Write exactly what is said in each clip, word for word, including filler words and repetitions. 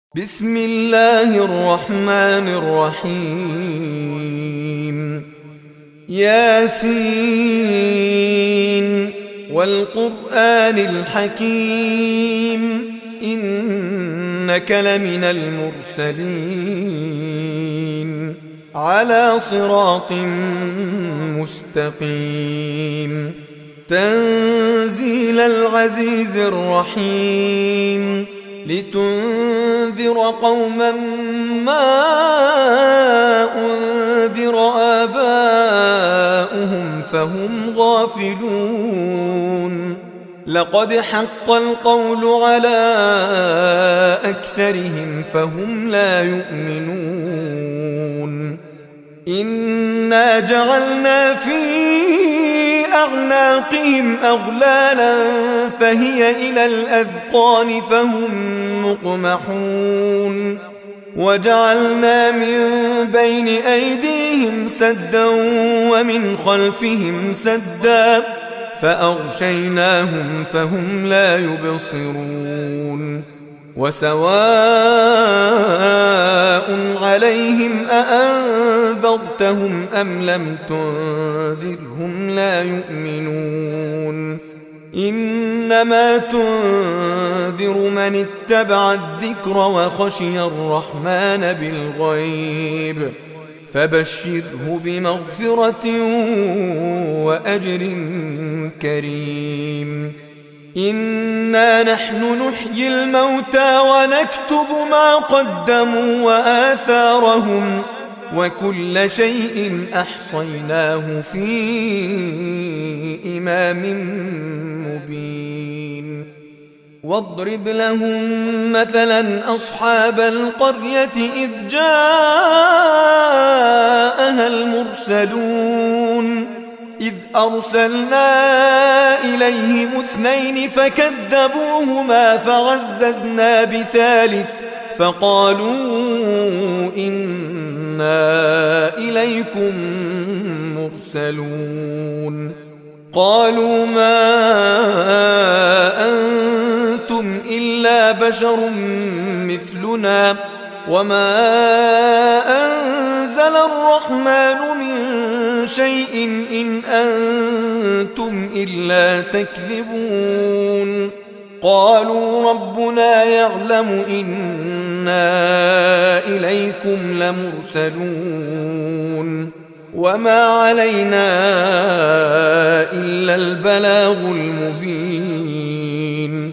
بسم الله الرحمن الرحيم ياسين والقرآن الحكيم إنك لمن المرسلين على صراط مستقيم تنزيل العزيز الرحيم لتنذر قوما ما أنذر آباؤهم فهم غافلون لقد حق القول على أكثرهم فهم لا يؤمنون إنا جعلنا في أعناقهم أغلالا فهي إلى الأذقان فهم مقمحون وجعلنا من بين أيديهم سدا ومن خلفهم سدا فأغشيناهم فهم لا يبصرون وسواء عليهم أأنذرتهم أم لم تنذرهم لا يؤمنون إنما تنذر من اتبع الذكر وخشي الرحمن بالغيب فبشره بمغفرة وأجر كريم إنا نحن نحيي الموتى ونكتب ما قدموا وآثارهم وكل شيء أحصيناه في إمام مبين واضرب لهم مثلا أصحاب القرية إذ جاءها المرسلون إذ أرسلنا إليهم اثنين فكذبوهما فعززنا بثالث فقالوا إنا إليكم مرسلون قالوا ما أنتم إلا بشر مثلنا وما أنزل الرحمن من شيء إن أنتم إلا تكذبون قالوا ربنا يعلم إنا إليكم لمرسلون وما علينا إلا البلاغ المبين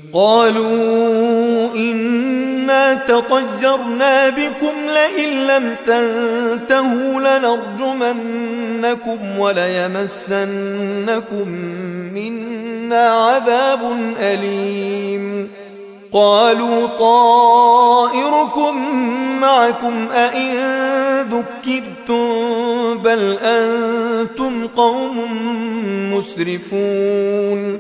قالوا إنا تطيرنا بكم لئن لم تنتهوا لنرجمنكم وليمسنكم منا عذاب أليم قالوا طائركم معكم أئن ذكرتم بل أنتم قوم مسرفون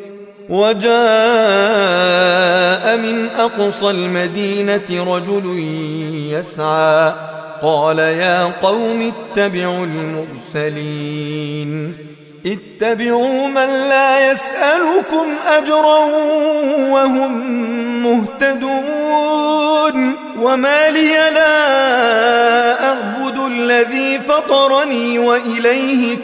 وجاء من أقصى المدينة رجل يسعى قال يا قوم اتبعوا المرسلين اتبعوا من لا يسألكم أجرا وهم مهتدون وما لي لا أعبد الذي فطرني وإليه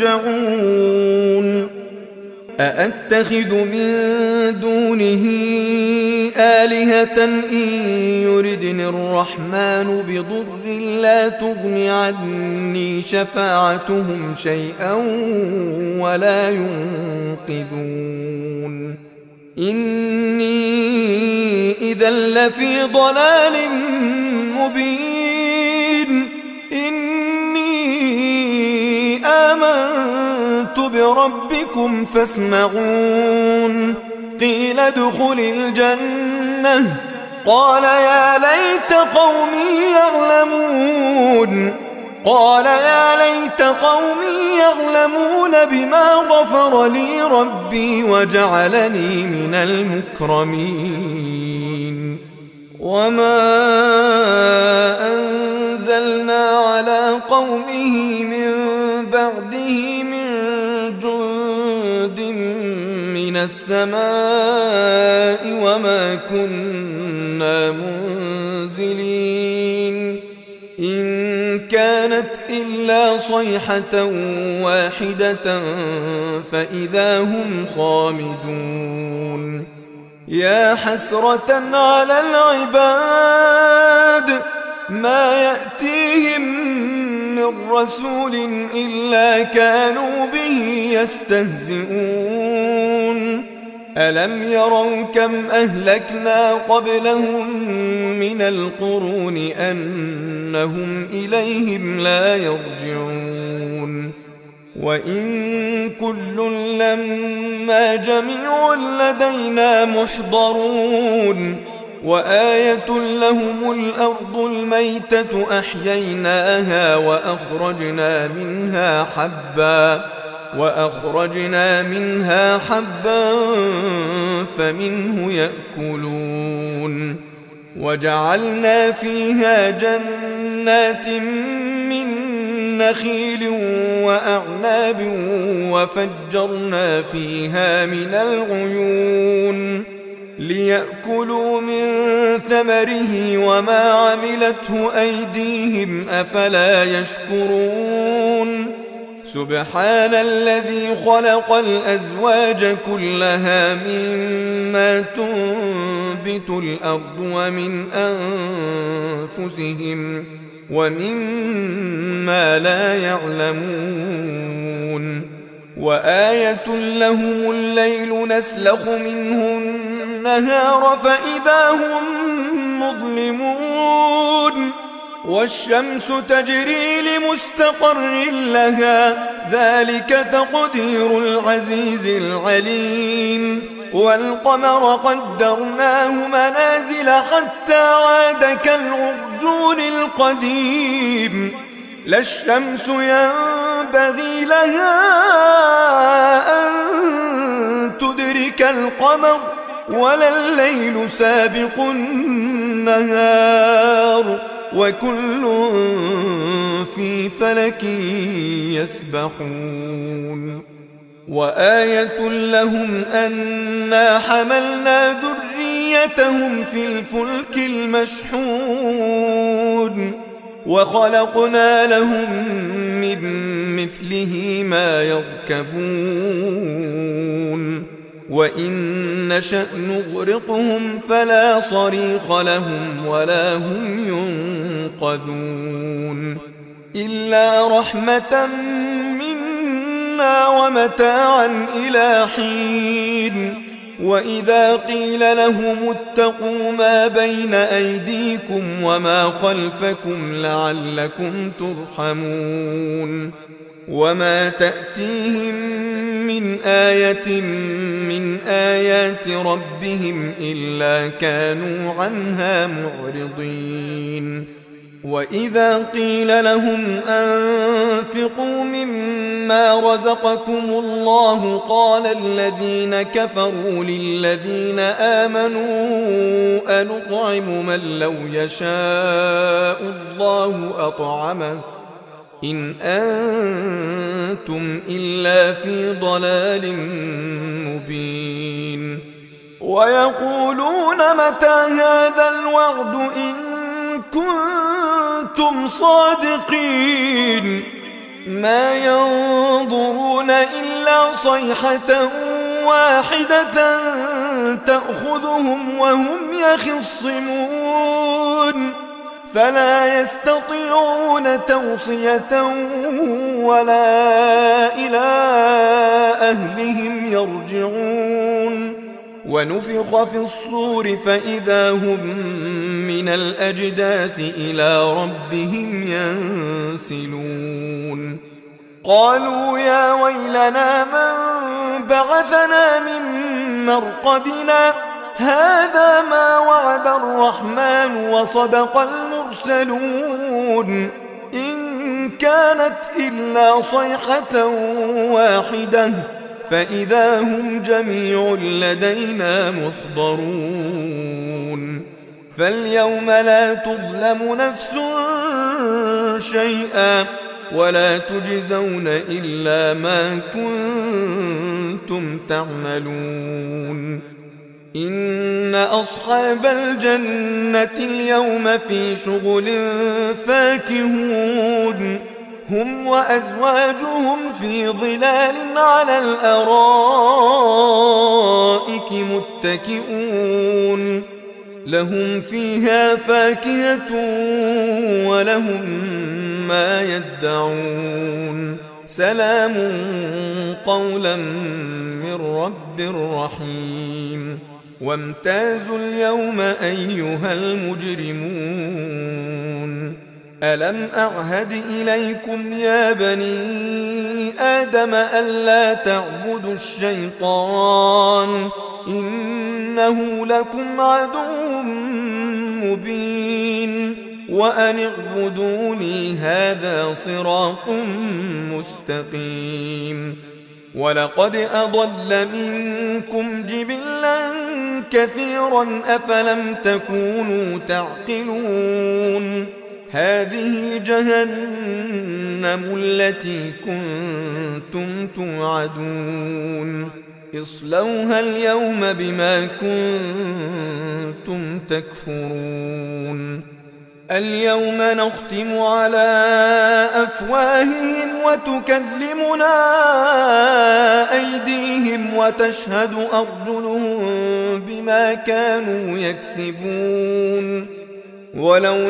ترجعون أأتخذ من دونه آلهة إن يردني الرحمن بضر لا تغن عني شفاعتهم شيئا ولا ينقذون إني إذا لفي ضلال مبين إني آمنت بربكم فاسمعون قيل ادخل الجنة قال يا ليت قومي يعلمون قال يا ليت قومي يعلمون بما غفر لي ربي وجعلني من المكرمين وما أنزلنا على قومه من بعده من جند من السماء وما كنا منزلين منزلين إن كانت إلا صيحة واحدة فإذا هم خامدون يا حسرة على العباد ما يأتيهم من رسول إلا كانوا به يستهزئون ألم يروا كم أهلكنا قبلهم من القرون أنهم إليهم لا يرجعون وإن كل لما جميع لدينا محضرون وآية لهم الأرض الميتة أحييناها وأخرجنا منها حبا وأخرجنا منها حبا فمنه يأكلون وجعلنا فيها جنات من نخيل وأعناب وفجرنا فيها من العيون ليأكلوا من ثمره وما عملته أيديهم أفلا يشكرون سبحان الذي خلق الأزواج كلها مما تنبت الأرض ومن أنفسهم ومما لا يعلمون وآية لهم الليل نسلخ منه النهار فإذا هم مظلمون والشمس تجري لمستقر لها ذلك تقدير العزيز العليم والقمر قدرناه منازل حتى عاد كالعرجون القديم لا الشمس ينبغي لها أن تدرك القمر ولا الليل سابق النهار وكل في فلك يسبحون وآية لهم أنا حملنا ذريتهم في الفلك المشحون وخلقنا لهم من مثله ما يركبون وإن نشأ نغرقهم فلا صريخ لهم ولا هم ينقذون إلا رحمة منا ومتاعا إلى حين وإذا قيل لهم اتقوا ما بين أيديكم وما خلفكم لعلكم ترحمون وما تأتيهم من آية من آيات ربهم إلا كانوا عنها معرضين وإذا قيل لهم أنفقوا مما رزقكم الله قال الذين كفروا للذين آمنوا أنطعم من لو يشاء الله أطعمه إن أنتم إلا في ضلال مبين ويقولون متى هذا الوعد إن كنتم صادقين ما ينظرون إلا صيحة واحدة تأخذهم وهم يخصمون فلا يستطيعون توصية ولا إلى أهلهم يرجعون ونفخ في الصور فإذا هم من الأجداث إلى ربهم ينسلون قالوا يا ويلنا من بعثنا من مرقدنا هذا ما وعد الرحمن وصدق المرسلون إن كانت إلا صيحة واحدة فإذا هم جميع لدينا محضرون فاليوم لا تظلم نفس شيئا ولا تجزون إلا ما كنتم تعملون إن أصحاب الجنة اليوم في شغل فاكهون هم وأزواجهم في ظلال على الأرائك متكئون لهم فيها فاكهة ولهم ما يدعون سلام قولا من رب رحيم وامتازوا اليوم أيها المجرمون ألم أعهد إليكم يا بني آدم ألا تعبدوا الشيطان إنه لكم عدو مبين وأن اعبدوني هذا صراط مستقيم ولقد أضل منكم جبلا كثيرا أفلم تكونوا تعقلون هذه جهنم التي كنتم توعدون اصلوها اليوم بما كنتم تكفرون اليوم نختم على أفواههم وتكلمنا أيديهم وتشهد أرجلهم بما كانوا يكسبون ولو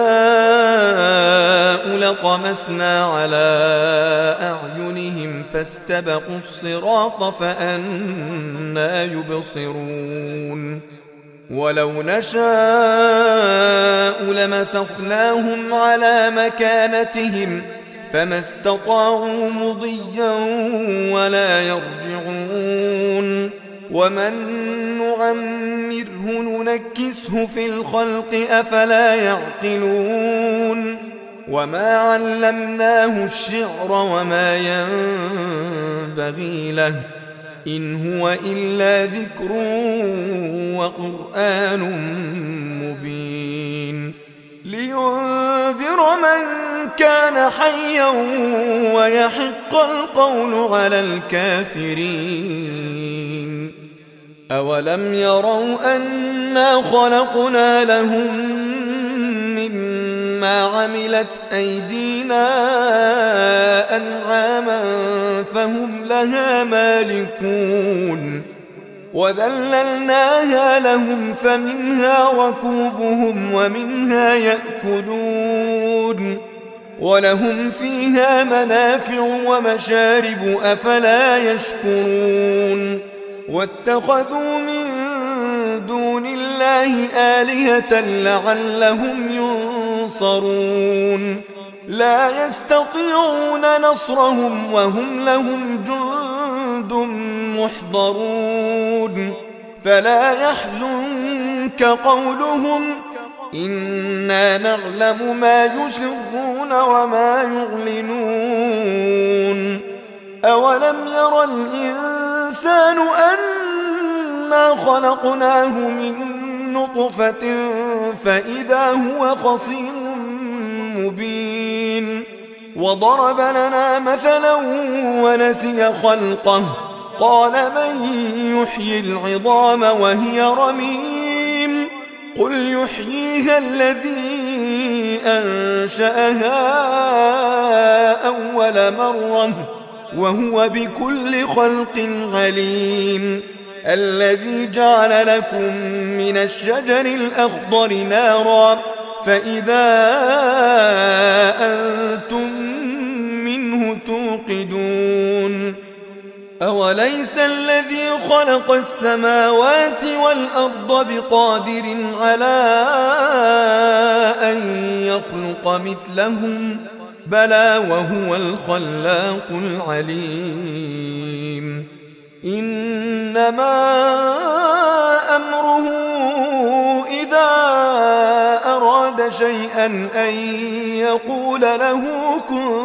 نشاء لطمسنا على أعينهم فاستبقوا الصراط فأنى يبصرون ولو نشاء لمسخناهم على مكانتهم فما استطاعوا مضيا ولا يرجعون ومن نعمره ننكسه في الخلق أفلا يعقلون وما علمناه الشعر وما ينبغي له إن هو إلا ذكر وقرآن مبين لينذر من كان حيا ويحق القول على الكافرين أولم يروا أنا خلقنا لهم مما عملت أيدينا أنعاما فهم لها مالكون وذللناها لهم فمنها ركوبهم ومنها يأكلون ولهم فيها منافع ومشارب أفلا يشكرون واتخذوا من دون الله آلهة لعلهم ينصرون لا يستطيعون نصرهم وهم لهم جند محضرون فلا يحزنك قولهم إنا نعلم ما يسرون وما يعلنون أولم ير الإنسان أنا خلقناه من نطفة فإذا هو خصيم مبين وضرب لنا مثلا ونسي خلقه قال من يحيي العظام وهي رميم قل يحييها الذي أنشأها أول مرة وهو بكل خلق عليم الذي جعل لكم من الشجر الأخضر نارا فإذا أنتم منه توقدون أوليس الذي خلق السماوات والأرض بقادر على أن يخلق مثلهم بلى وهو الخلاق العليم إنما أمره إذا أراد شيئا أن يقول له كن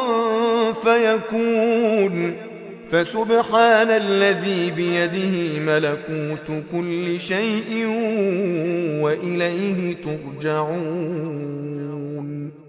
فيكون فسبحان الذي بيده ملكوت كل شيء وإليه ترجعون.